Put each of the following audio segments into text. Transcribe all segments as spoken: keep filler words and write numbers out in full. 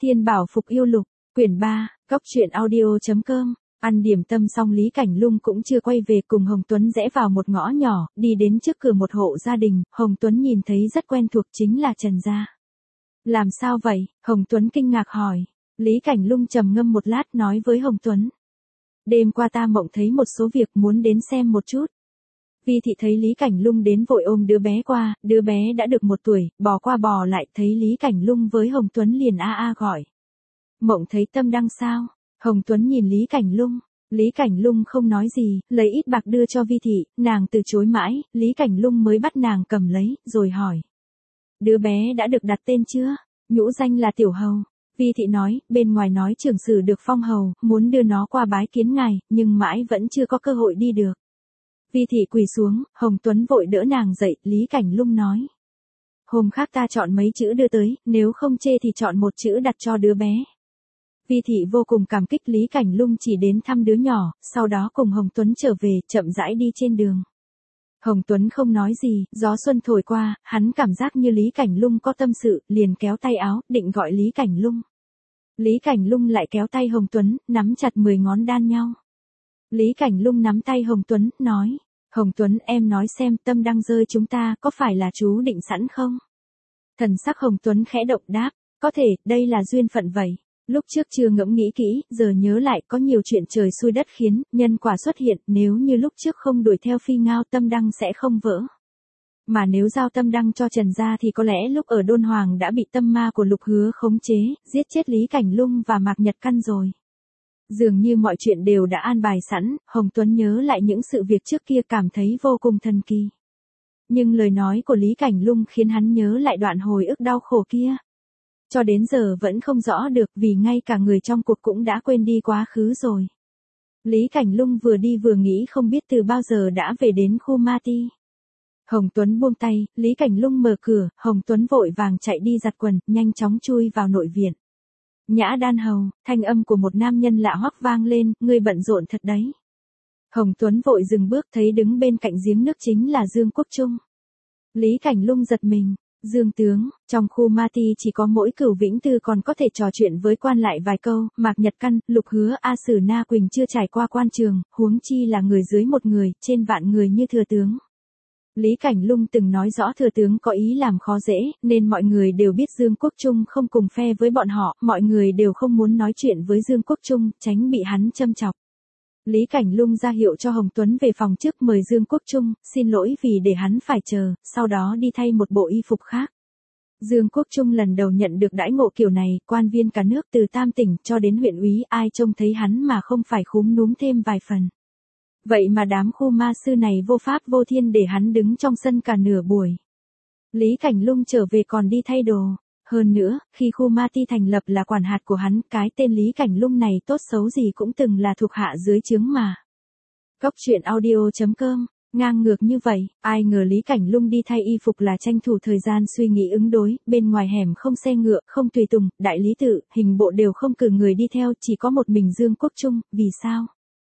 Thiên Bảo Phục Yêu Lục, quyển ba, góc truyện audio.com. Ăn điểm tâm xong Lý Cảnh Lung cũng chưa quay về, cùng Hồng Tuấn rẽ vào một ngõ nhỏ, đi đến trước cửa một hộ gia đình, Hồng Tuấn nhìn thấy rất quen thuộc, chính là Trần gia. Làm sao vậy? Hồng Tuấn kinh ngạc hỏi. Lý Cảnh Lung trầm ngâm một lát nói với Hồng Tuấn. Đêm qua ta mộng thấy một số việc, muốn đến xem một chút. Vi thị thấy Lý Cảnh Lung đến vội ôm đứa bé qua, đứa bé đã được một tuổi, bò qua bò lại, thấy Lý Cảnh Lung với Hồng Tuấn liền a a gọi. Mộng thấy Tâm Đăng sao? Hồng Tuấn nhìn Lý Cảnh Lung. Lý Cảnh Lung không nói gì, lấy ít bạc đưa cho Vi thị, nàng từ chối mãi, Lý Cảnh Lung mới bắt nàng cầm lấy, rồi hỏi. Đứa bé đã được đặt tên chưa? Nhũ danh là Tiểu Hầu. Vi thị nói, bên ngoài nói trưởng sử được phong hầu, muốn đưa nó qua bái kiến ngài, nhưng mãi vẫn chưa có cơ hội đi được. Vi thị quỳ xuống, Hồng Tuấn vội đỡ nàng dậy, Lý Cảnh Lung nói. Hôm khác ta chọn mấy chữ đưa tới, nếu không chê thì chọn một chữ đặt cho đứa bé. Vi thị vô cùng cảm kích, Lý Cảnh Lung chỉ đến thăm đứa nhỏ, sau đó cùng Hồng Tuấn trở về, chậm rãi đi trên đường. Hồng Tuấn không nói gì, gió xuân thổi qua, hắn cảm giác như Lý Cảnh Lung có tâm sự, liền kéo tay áo, định gọi Lý Cảnh Lung. Lý Cảnh Lung lại kéo tay Hồng Tuấn, nắm chặt mười ngón đan nhau. Lý Cảnh Lung nắm tay Hồng Tuấn, nói. Hồng Tuấn, em nói xem, Tâm Đăng rơi chúng ta, có phải là chú định sẵn không? Thần sắc Hồng Tuấn khẽ động đáp, có thể, đây là duyên phận vậy. Lúc trước chưa ngẫm nghĩ kỹ, giờ nhớ lại có nhiều chuyện trời xui đất khiến, nhân quả xuất hiện, nếu như lúc trước không đuổi theo Phi Ngao, Tâm Đăng sẽ không vỡ. Mà nếu giao Tâm Đăng cho Trần gia thì có lẽ lúc ở Đôn Hoàng đã bị tâm ma của Lục Hứa khống chế, giết chết Lý Cảnh Lung và Mạc Nhật Căn rồi. Dường như mọi chuyện đều đã an bài sẵn, Hồng Tuấn nhớ lại những sự việc trước kia cảm thấy vô cùng thần kỳ. Nhưng lời nói của Lý Cảnh Lung khiến hắn nhớ lại đoạn hồi ức đau khổ kia. Cho đến giờ vẫn không rõ được, vì ngay cả người trong cuộc cũng đã quên đi quá khứ rồi. Lý Cảnh Lung vừa đi vừa nghĩ không biết từ bao giờ đã về đến khu Ma Ti. Hồng Tuấn buông tay, Lý Cảnh Lung mở cửa, Hồng Tuấn vội vàng chạy đi giặt quần, nhanh chóng chui vào nội viện. Nhã Đan Hầu, thanh âm của một nam nhân lạ hoắc vang lên, ngươi bận rộn thật đấy. Hồng Tuấn vội dừng bước, thấy đứng bên cạnh giếng nước chính là Dương Quốc Trung. Lý Cảnh Lung giật mình. Dương tướng, trong khu Ma Ti chỉ có mỗi Cửu Vĩnh Tư còn có thể trò chuyện với quan lại vài câu, Mạc Nhật Căn, Lục Hứa, A Sử Na Quỳnh chưa trải qua quan trường, huống chi là người dưới một người, trên vạn người như thừa tướng. Lý Cảnh Lung từng nói rõ thừa tướng có ý làm khó dễ, nên mọi người đều biết Dương Quốc Trung không cùng phe với bọn họ, mọi người đều không muốn nói chuyện với Dương Quốc Trung, tránh bị hắn châm chọc. Lý Cảnh Lung ra hiệu cho Hồng Tuấn về phòng trước, mời Dương Quốc Trung, xin lỗi vì để hắn phải chờ, sau đó đi thay một bộ y phục khác. Dương Quốc Trung lần đầu nhận được đãi ngộ kiểu này, quan viên cả nước từ Tam tỉnh cho đến huyện úy, ai trông thấy hắn mà không phải khúm núm thêm vài phần. Vậy mà đám khu ma sư này vô pháp vô thiên để hắn đứng trong sân cả nửa buổi. Lý Cảnh Lung trở về còn đi thay đồ. Hơn nữa, khi khu Ma Ti thành lập là quản hạt của hắn, cái tên Lý Cảnh Lung này tốt xấu gì cũng từng là thuộc hạ dưới trướng mà. Góc truyện audio.com, ngang ngược như vậy, ai ngờ Lý Cảnh Lung đi thay y phục là tranh thủ thời gian suy nghĩ ứng đối, bên ngoài hẻm không xe ngựa, không tùy tùng, đại lý tự, hình bộ đều không cử người đi theo, chỉ có một mình Dương Quốc Trung, vì sao?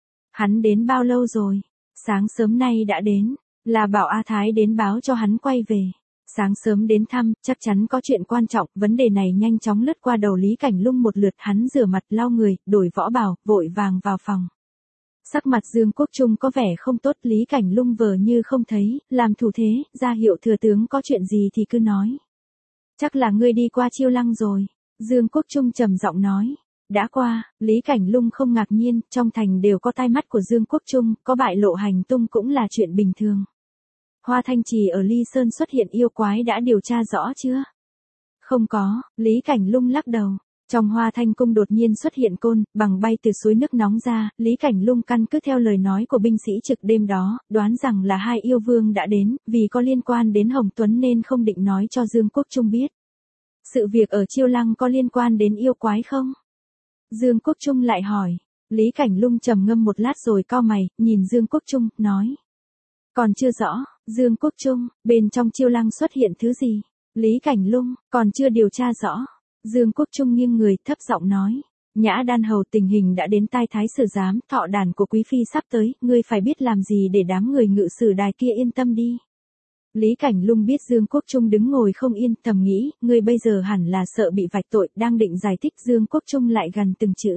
Hắn đến bao lâu rồi? Sáng sớm nay đã đến, là bảo A Thái đến báo cho hắn quay về. Sáng sớm đến thăm, chắc chắn có chuyện quan trọng, vấn đề này nhanh chóng lướt qua đầu Lý Cảnh Lung một lượt, hắn rửa mặt lau người, đổi võ bào, vội vàng vào phòng. Sắc mặt Dương Quốc Trung có vẻ không tốt, Lý Cảnh Lung vờ như không thấy, làm thủ thế, ra hiệu thừa tướng có chuyện gì thì cứ nói. Chắc là ngươi đi qua Chiêu Lăng rồi, Dương Quốc Trung trầm giọng nói. Đã qua, Lý Cảnh Lung không ngạc nhiên, trong thành đều có tai mắt của Dương Quốc Trung, có bại lộ hành tung cũng là chuyện bình thường. Hoa Thanh Trì ở Ly Sơn xuất hiện yêu quái đã điều tra rõ chưa? Không có, Lý Cảnh Lung lắc đầu. Trong Hoa Thanh Cung đột nhiên xuất hiện côn, bằng bay từ suối nước nóng ra, Lý Cảnh Lung căn cứ theo lời nói của binh sĩ trực đêm đó, đoán rằng là hai yêu vương đã đến, vì có liên quan đến Hồng Tuấn nên không định nói cho Dương Quốc Trung biết. Sự việc ở Chiêu Lăng có liên quan đến yêu quái không? Dương Quốc Trung lại hỏi. Lý Cảnh Lung trầm ngâm một lát rồi cau mày, nhìn Dương Quốc Trung, nói. Còn chưa rõ, Dương Quốc Trung, bên trong Chiêu Lăng xuất hiện thứ gì? Lý Cảnh Lung, còn chưa điều tra rõ. Dương Quốc Trung nghiêng người, thấp giọng nói. Nhã Đan Hầu, tình hình đã đến tai Thái Sử Giám, thọ đàn của Quý Phi sắp tới, ngươi phải biết làm gì để đám người ngự sử đài kia yên tâm đi. Lý Cảnh Lung biết Dương Quốc Trung đứng ngồi không yên, thầm nghĩ, ngươi bây giờ hẳn là sợ bị vạch tội, đang định giải thích Dương Quốc Trung lại gần từng chữ.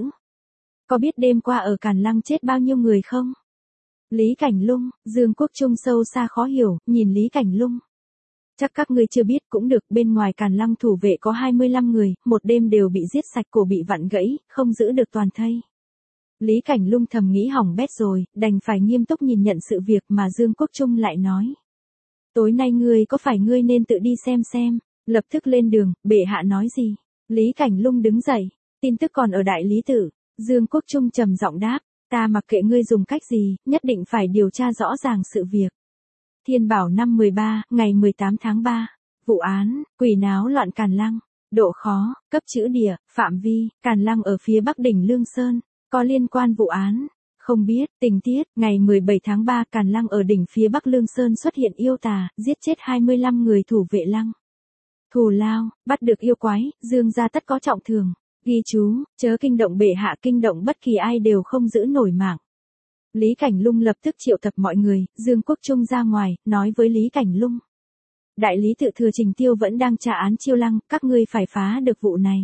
Có biết đêm qua ở Càn Lăng chết bao nhiêu người không? Lý Cảnh Lung, Dương Quốc Trung sâu xa khó hiểu, nhìn Lý Cảnh Lung. Chắc các ngươi chưa biết cũng được, bên ngoài Càn Lăng thủ vệ có hai mươi lăm người, một đêm đều bị giết sạch, cổ bị vặn gãy, không giữ được toàn thây. Lý Cảnh Lung thầm nghĩ hỏng bét rồi, đành phải nghiêm túc nhìn nhận sự việc mà Dương Quốc Trung lại nói. Tối nay ngươi có phải ngươi nên tự đi xem xem, lập tức lên đường, bệ hạ nói gì? Lý Cảnh Lung đứng dậy, tin tức còn ở Đại Lý Tự. Dương Quốc Trung trầm giọng đáp, ta mặc kệ ngươi dùng cách gì, nhất định phải điều tra rõ ràng sự việc. Thiên Bảo năm mười ba, ngày mười tám tháng ba. Vụ án, quỷ náo loạn Càn Lăng. Độ khó, cấp chữ địa, phạm vi, Càn Lăng ở phía bắc đỉnh Lương Sơn. Có liên quan vụ án. Không biết, tình tiết, ngày mười bảy tháng ba Càn Lăng ở đỉnh phía bắc Lương Sơn xuất hiện yêu tà, giết chết hai mươi lăm người thủ vệ lăng. Thù lao, bắt được yêu quái, Dương gia tất có trọng thưởng. Ghi chú, chớ kinh động bệ hạ, kinh động bất kỳ ai đều không giữ nổi mạng. Lý Cảnh Lung lập tức triệu tập mọi người, Dương Quốc Trung ra ngoài, nói với Lý Cảnh Lung. Đại lý tự thừa Trình Tiêu vẫn đang tra án Chiêu Lăng, các ngươi phải phá được vụ này.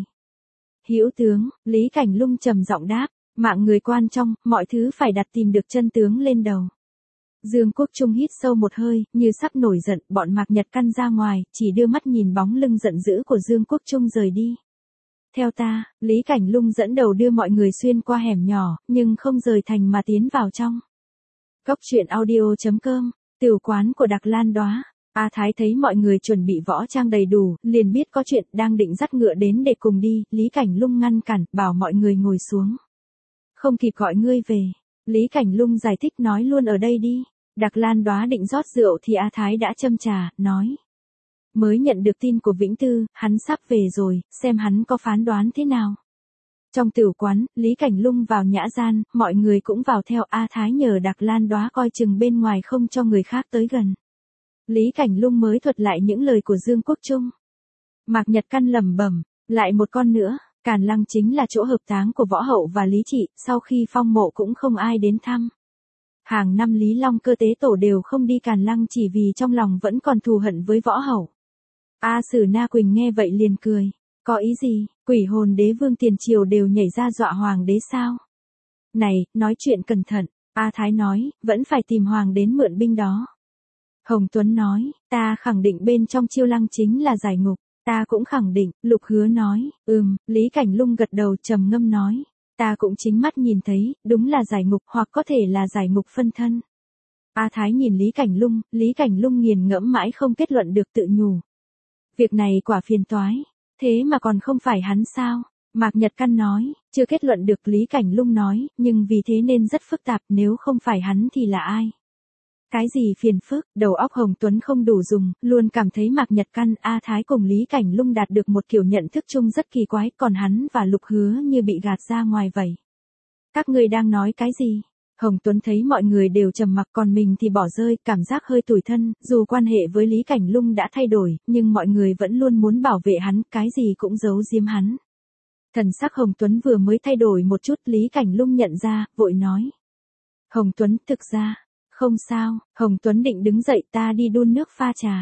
Hữu tướng, Lý Cảnh Lung trầm giọng đáp, mạng người quan trọng, mọi thứ phải đặt tìm được chân tướng lên đầu. Dương Quốc Trung hít sâu một hơi, như sắp nổi giận, bọn Mạc Nhật Căn ra ngoài, chỉ đưa mắt nhìn bóng lưng giận dữ của Dương Quốc Trung rời đi. Theo ta, Lý Cảnh Lung dẫn đầu đưa mọi người xuyên qua hẻm nhỏ, nhưng không rời thành mà tiến vào trong. Cốc truyện audio chấm com, tiểu quán của Đặc Lan Đóa. A Thái thấy mọi người chuẩn bị võ trang đầy đủ, liền biết có chuyện, đang định dắt ngựa đến để cùng đi, Lý Cảnh Lung ngăn cản, bảo mọi người ngồi xuống. Không kịp gọi ngươi về. Lý Cảnh Lung giải thích nói luôn ở đây đi. Đặc Lan Đóa định rót rượu thì A Thái đã châm trà, nói. Mới nhận được tin của Vĩnh Tư, hắn sắp về rồi, xem hắn có phán đoán thế nào. Trong tiểu quán, Lý Cảnh Lung vào nhã gian, mọi người cũng vào theo. A Thái nhờ Đặc Lan Đóa coi chừng bên ngoài không cho người khác tới gần. Lý Cảnh Lung mới thuật lại những lời của Dương Quốc Trung. Mạc Nhật Căn lẩm bẩm, lại một con nữa, Càn Lăng chính là chỗ hợp táng của Võ Hậu và Lý Trị, sau khi phong mộ cũng không ai đến thăm. Hàng năm Lý Long Cơ tế tổ đều không đi Càn Lăng chỉ vì trong lòng vẫn còn thù hận với Võ Hậu. A Sử Na Quỳnh nghe vậy liền cười, có ý gì, quỷ hồn đế vương tiền triều đều nhảy ra dọa hoàng đế sao? Này, nói chuyện cẩn thận, A Thái nói, vẫn phải tìm hoàng đến mượn binh đó. Hồng Tuấn nói, ta khẳng định bên trong Chiêu Lăng chính là giải ngục, ta cũng khẳng định. Lục Hứa nói, ừm. Lý Cảnh Lung gật đầu trầm ngâm nói, ta cũng chính mắt nhìn thấy, đúng là giải ngục hoặc có thể là giải ngục phân thân. A Thái nhìn Lý Cảnh Lung, Lý Cảnh Lung nghiền ngẫm mãi không kết luận được, tự nhủ. Việc này quả phiền toái, thế mà còn không phải hắn sao? Mạc Nhật Căn nói, chưa kết luận được. Lý Cảnh Lung nói, nhưng vì thế nên rất phức tạp, nếu không phải hắn thì là ai? Cái gì phiền phức, đầu óc Hồng Tuấn không đủ dùng, luôn cảm thấy Mạc Nhật Căn, A Thái cùng Lý Cảnh Lung đạt được một kiểu nhận thức chung rất kỳ quái, còn hắn và Lục Hứa như bị gạt ra ngoài vậy. Các ngươi đang nói cái gì? Hồng Tuấn thấy mọi người đều trầm mặc còn mình thì bỏ rơi, cảm giác hơi tủi thân, dù quan hệ với Lý Cảnh Lung đã thay đổi, nhưng mọi người vẫn luôn muốn bảo vệ hắn, cái gì cũng giấu giếm hắn. Thần sắc Hồng Tuấn vừa mới thay đổi một chút, Lý Cảnh Lung nhận ra, vội nói. Hồng Tuấn, thực ra, không sao. Hồng Tuấn định đứng dậy, ta đi đun nước pha trà.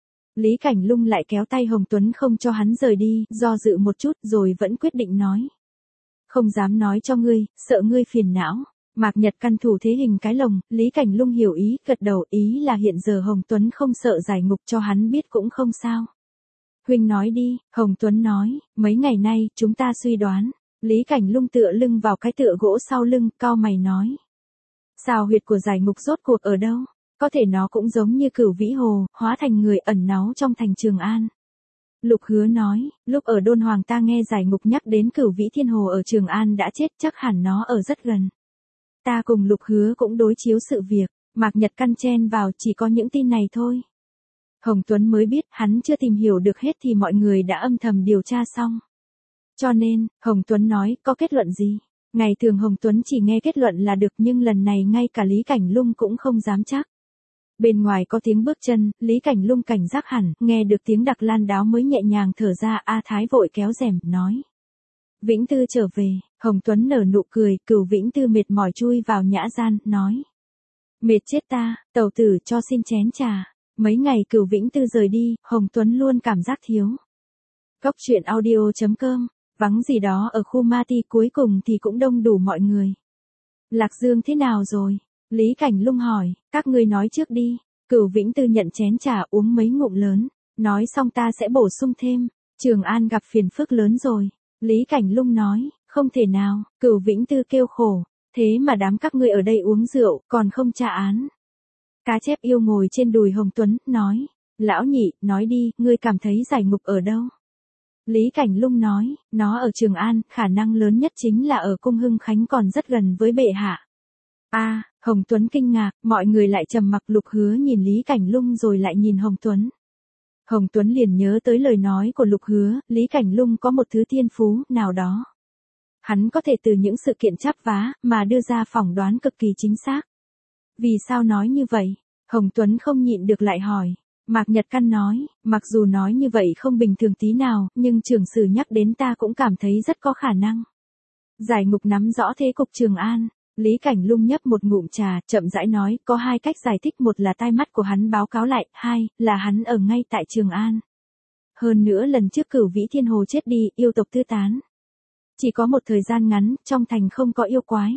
Lý Cảnh Lung lại kéo tay Hồng Tuấn không cho hắn rời đi, do dự một chút rồi vẫn quyết định nói. Không dám nói cho ngươi, sợ ngươi phiền não. Mạc Nhật Căn thủ thế hình cái lồng, Lý Cảnh Lung hiểu ý, gật đầu, ý là hiện giờ Hồng Tuấn không sợ giải ngục, cho hắn biết cũng không sao. Huynh nói đi, Hồng Tuấn nói, mấy ngày nay, chúng ta suy đoán. Lý Cảnh Lung tựa lưng vào cái tựa gỗ sau lưng, cau mày nói. Sao huyệt của giải ngục rốt cuộc ở đâu? Có thể nó cũng giống như Cửu Vĩ Hồ, hóa thành người ẩn náu trong thành Trường An. Lục Hứa nói, lúc ở Đôn Hoàng ta nghe giải ngục nhắc đến Cửu Vĩ Thiên Hồ ở Trường An đã chết, chắc hẳn nó ở rất gần. Ta cùng Lục Hứa cũng đối chiếu sự việc, Mạc Nhật Căn chen vào, chỉ có những tin này thôi. Hồng Tuấn mới biết, hắn chưa tìm hiểu được hết thì mọi người đã âm thầm điều tra xong. Cho nên, Hồng Tuấn nói, có kết luận gì? Ngày thường Hồng Tuấn chỉ nghe kết luận là được, nhưng lần này ngay cả Lý Cảnh Lung cũng không dám chắc. Bên ngoài có tiếng bước chân, Lý Cảnh Lung cảnh giác hẳn, nghe được tiếng Đặc Lan Đáo mới nhẹ nhàng thở ra. A Thái vội kéo rèm, nói. Vĩnh Tư trở về. Hồng Tuấn nở nụ cười, Cửu Vĩnh Tư mệt mỏi chui vào nhã gian, nói. Mệt chết ta, tẩu tử cho xin chén trà. Mấy ngày Cửu Vĩnh Tư rời đi, Hồng Tuấn luôn cảm giác thiếu. Cốc truyện audio chấm com, vắng gì đó ở khu ma ti, cuối cùng thì cũng đông đủ mọi người. Lạc Dương thế nào rồi? Lý Cảnh Lung hỏi, các ngươi nói trước đi. Cửu Vĩnh Tư nhận chén trà uống mấy ngụm lớn, nói xong ta sẽ bổ sung thêm. Trường An gặp phiền phức lớn rồi. Lý Cảnh Lung nói, không thể nào. Cửu Vĩnh Tư kêu khổ, thế mà đám các ngươi ở đây uống rượu, còn không tra án. Cá chép yêu ngồi trên đùi Hồng Tuấn, nói, lão nhị, nói đi, ngươi cảm thấy giải ngục ở đâu? Lý Cảnh Lung nói, nó ở Trường An, khả năng lớn nhất chính là ở cung Hưng Khánh, còn rất gần với bệ hạ. A, à, Hồng Tuấn kinh ngạc, mọi người lại trầm mặc. Lục Hứa nhìn Lý Cảnh Lung rồi lại nhìn Hồng Tuấn. Hồng Tuấn liền nhớ tới lời nói của Lục Hứa, Lý Cảnh Lung có một thứ thiên phú nào đó. Hắn có thể từ những sự kiện chắp vá mà đưa ra phỏng đoán cực kỳ chính xác. Vì sao nói như vậy? Hồng Tuấn không nhịn được lại hỏi. Mạc Nhật Căn nói, mặc dù nói như vậy không bình thường tí nào, nhưng Trường Sử nhắc đến ta cũng cảm thấy rất có khả năng. Giải ngục nắm rõ thế cục Trường An. Lý Cảnh Lung nhấp một ngụm trà, chậm rãi nói, có hai cách giải thích, một là tai mắt của hắn báo cáo lại, hai là hắn ở ngay tại Trường An. Hơn nữa lần trước Cửu Vĩ Thiên Hồ chết đi, yêu tộc tứ tán. Chỉ có một thời gian ngắn, trong thành không có yêu quái.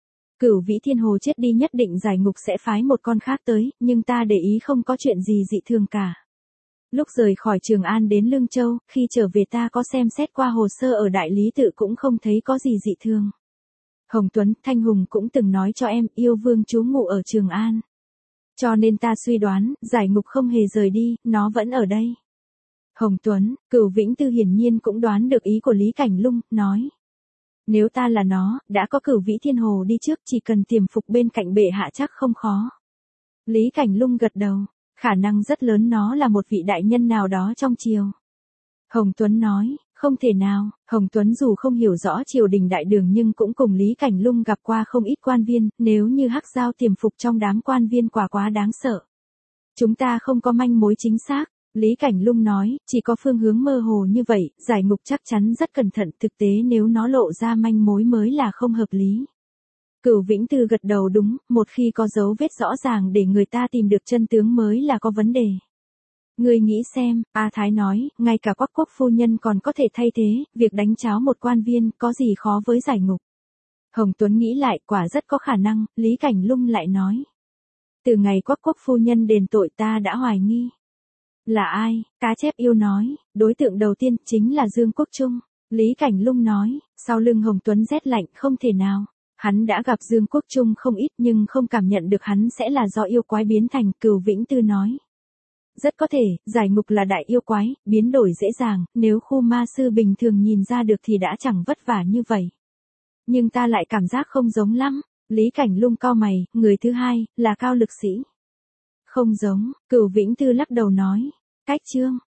Cửu Vĩ Thiên Hồ chết đi nhất định giải ngục sẽ phái một con khác tới, nhưng ta để ý không có chuyện gì dị thường cả. Lúc rời khỏi Trường An đến Lương Châu, khi trở về ta có xem xét qua hồ sơ ở Đại Lý Tự cũng không thấy có gì dị thường. Hồng Tuấn, Thanh Hùng cũng từng nói cho em, yêu vương trú ngụ ở Trường An. Cho nên ta suy đoán, giải ngục không hề rời đi, nó vẫn ở đây. Hồng Tuấn, Cửu Vĩnh Tư hiển nhiên cũng đoán được ý của Lý Cảnh Lung, nói. Nếu ta là nó, đã có Cửu Vĩ Thiên Hồ đi trước, chỉ cần tiềm phục bên cạnh bệ hạ chắc không khó. Lý Cảnh Lung gật đầu, khả năng rất lớn nó là một vị đại nhân nào đó trong triều. Hồng Tuấn nói, không thể nào. Hồng Tuấn dù không hiểu rõ triều đình đại đường nhưng cũng cùng Lý Cảnh Lung gặp qua không ít quan viên, nếu như Hắc Giao tiềm phục trong đám quan viên quả quá đáng sợ. Chúng ta không có manh mối chính xác. Lý Cảnh Lung nói, chỉ có phương hướng mơ hồ như vậy, giải ngục chắc chắn rất cẩn thận, thực tế nếu nó lộ ra manh mối mới là không hợp lý. Cửu Vĩnh Tư gật đầu, đúng, một khi có dấu vết rõ ràng để người ta tìm được chân tướng mới là có vấn đề. Ngươi nghĩ xem, A Thái nói, ngay cả Quách quốc phu nhân còn có thể thay thế, việc đánh cháo một quan viên, có gì khó với giải ngục. Hồng Tuấn nghĩ lại, quả rất có khả năng, Lý Cảnh Lung lại nói. Từ ngày Quách quốc phu nhân đền tội ta đã hoài nghi. Là ai? Cá chép yêu nói, đối tượng đầu tiên chính là Dương Quốc Trung. Lý Cảnh Lung nói, sau lưng Hồng Tuấn rét lạnh, không thể nào. Hắn đã gặp Dương Quốc Trung không ít nhưng không cảm nhận được hắn sẽ là do yêu quái biến thành. Cửu Vĩnh Tư nói. Rất có thể, giải ngục là đại yêu quái, biến đổi dễ dàng, nếu khu ma sư bình thường nhìn ra được thì đã chẳng vất vả như vậy. Nhưng ta lại cảm giác không giống lắm. Lý Cảnh Lung cau mày, người thứ hai, là Cao Lực Sĩ. Không giống, Cửu Vĩnh Tư lắc đầu nói. Cách chương,